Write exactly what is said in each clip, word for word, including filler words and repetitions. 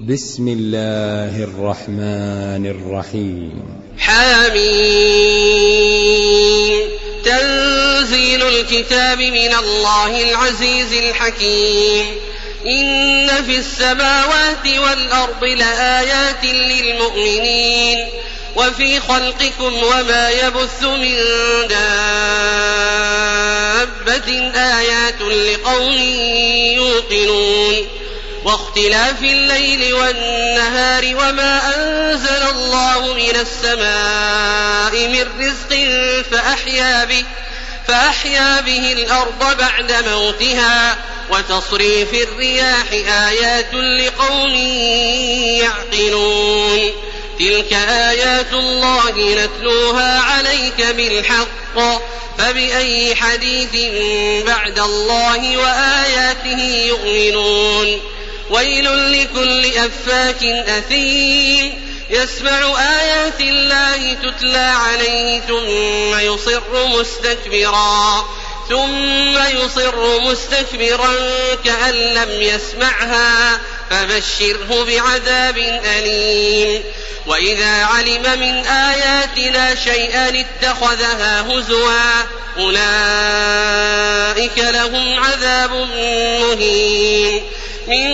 بسم الله الرحمن الرحيم. حميم. تنزيل الكتاب من الله العزيز الحكيم. إن في السماوات والأرض لآيات للمؤمنين وفي خلقكم وما يبث من دابة آيات لقوم يوقنون واختلاف الليل والنهار وما أنزل الله من السماء من رزق فأحيا به, فأحيا به الأرض بعد موتها وتصريف الرياح آيات لقوم يعقلون تلك آيات الله نتلوها عليك بالحق فبأي حديث بعد الله وآياته يؤمنون ويل لكل أفاك أثيم يسمع آيات الله تتلى عليه ثم يصر مستكبرا ثم يصر مستكبرا كأن لم يسمعها فبشره بعذاب أليم وإذا علم من آياتنا شيئا اتخذها هزوا أولئك لهم عذاب مهين من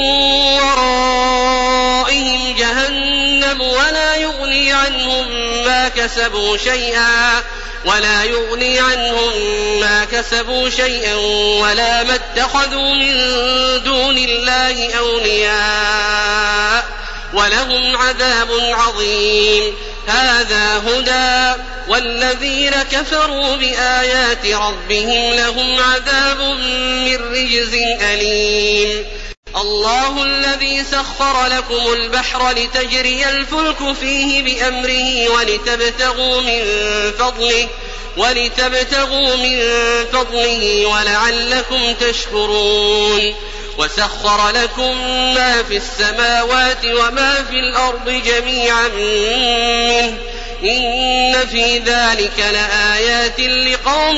ورائهم جهنم ولا يغني عنهم ما كسبوا شيئا ولا يغني عنهم ما كسبوا شيئا ولا ما اتخذوا من دون الله أولياء ولهم عذاب عظيم هذا هدى والذين كفروا بآيات ربهم لهم عذاب من رجز أليم الله الذي سخر لكم البحر لتجري الفلك فيه بأمره ولتبتغوا من فضله ولتبتغوا من فضله ولعلكم تشكرون وسخر لكم ما في السماوات وما في الأرض جميعا منه إن في ذلك لآيات لقوم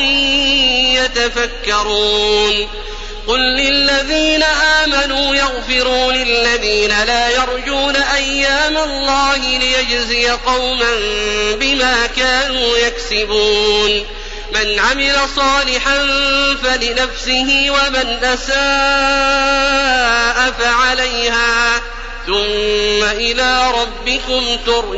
يتفكرون قل للذين آمنوا يغفروا للذين لا يرجون أيام الله ليجزي قوما بما كانوا يكسبون من عمل صالحا فلنفسه ومن أساء فعليها ثم إلى ربكم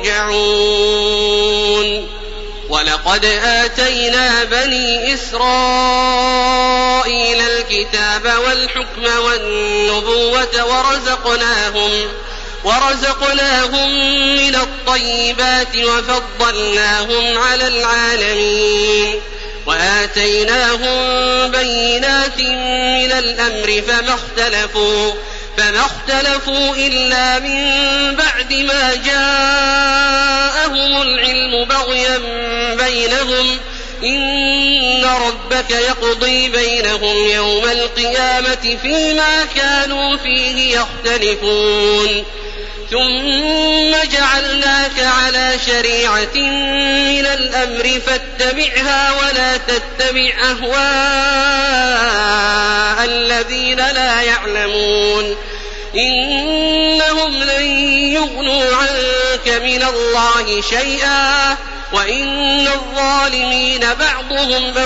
ترجعون ولقد آتينا بني إسرائيل الكتاب والحكم والنبوة ورزقناهم, ورزقناهم من الطيبات وفضلناهم على العالمين وآتيناهم بينات من الأمر فما اختلفوا, فما اختلفوا إلا من بعد ما جاءهم العلم بغيا بينهم إن ربك يقضي بينهم يوم القيامة فيما كانوا فيه يختلفون ثم جعلناك على شريعة من الأمر فاتبعها ولا تتبع أهواء الذين لا يعلمون إنهم لن يغنوا عنك من الله شيئا وإن الظالمين بعضهم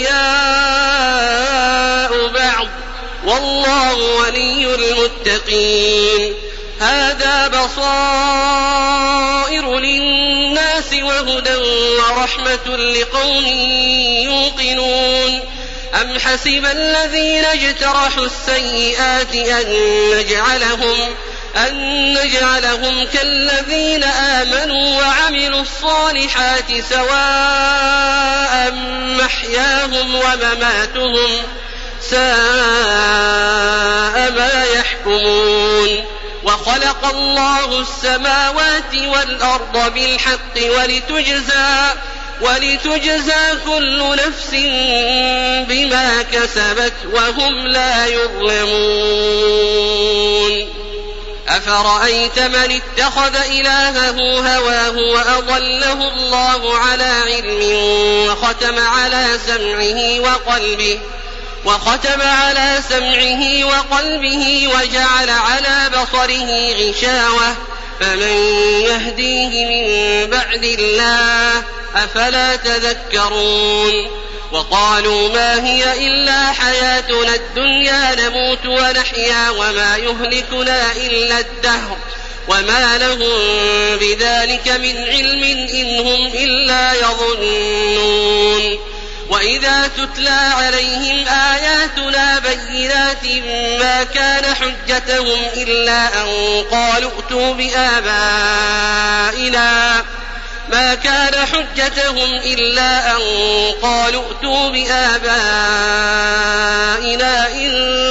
أولياء بعض والله ولي المتقين هذا بصائر للناس وهدى ورحمة لقوم يوقنون أم حسب الذين اجترحوا السيئات أن نجعلهم, أن نجعلهم كالذين آمنوا وعملوا الصالحات سواء محياهم ومماتهم ساء ما يحكمون وخلق الله السماوات والأرض بالحق ولتجزى, ولتجزى كل نفس بما كسبت وهم لا يظلمون أفرأيت من اتخذ إلهه هواه وأضله الله على علم وختم على سمعه وقلبه وختم على سمعه وقلبه وجعل على بصره غشاوة فمن يهديه من بعد الله أفلا تذكرون وقالوا ما هي إلا حياتنا الدنيا نموت ونحيا وما يهلكنا إلا الدهر وما لهم بذلك من علم إن هم إلا يظنون وإذا تتلى عليهم آياتنا بينات ما كان حجتهم إلا أن قالوا ائتوا بآبائنا ما كان حجتهم إلا أن قالوا ائتوا بآبائنا إن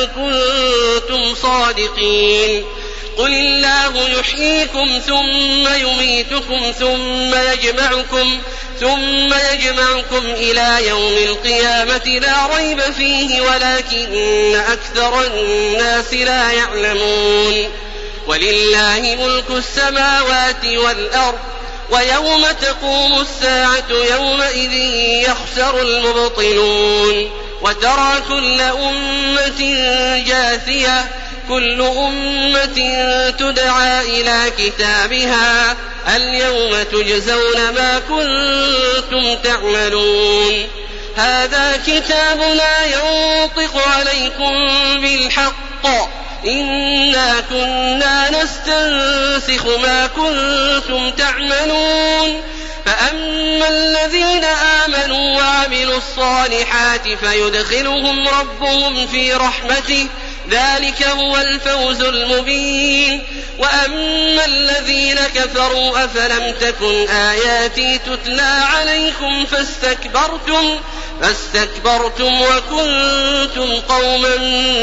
كنتم صادقين قل الله يحييكم ثم يميتكم ثم يجمعكم ثم يجمعكم إلى يوم القيامة لا ريب فيه ولكن أكثر الناس لا يعلمون ولله ملك السماوات والأرض ويوم تقوم الساعة يومئذ يخسر المبطلون وترى كل أمة جاثية كل أمة تدعى إلى كتابها اليوم تجزون ما كنتم تعملون هذا كتابنا ينطق عليكم بالحق إنا كنا نستنسخ ما كنتم تعملون فأما الذين آمنوا وعملوا الصالحات فيدخلهم ربهم في رحمته ذلك هو الفوز المبين وأما الذين كفروا أفلم تكن آياتي تتلى عليكم فاستكبرتم فاستكبرتم وكنتم قوما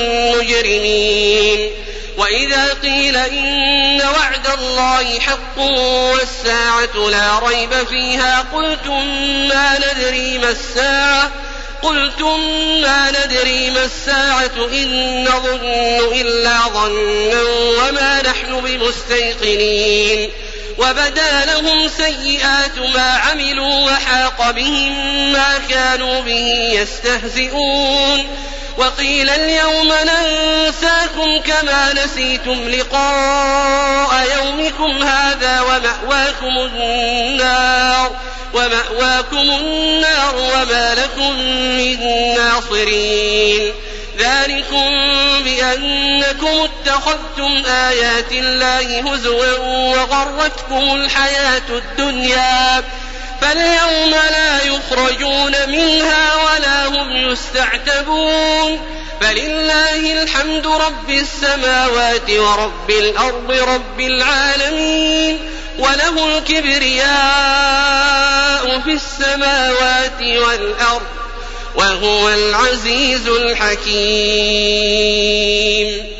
مجرمين وإذا قيل إن وعد الله حق والساعة لا ريب فيها قلتم ما ندري ما الساعة قلتم ما ندري ما الساعة إن نظن إلا ظنا وما نحن بمستيقنين وبدا لهم سيئات ما عملوا وحاق بهم ما كانوا به يستهزئون وقيل اليوم ننساكم كما نسيتم لقاء يومكم هذا ومأواكم النار ومأواكم النار وما لكم من ناصرين ذلكم بأنكم اتخذتم آيات الله هزوا وغرتكم الحياة الدنيا فاليوم لا يخرجون منها ولا هم يستعتبون فلله الحمد رب السماوات ورب الأرض رب العالمين وله الكبرياء في السماوات والأرض وهو العزيز الحكيم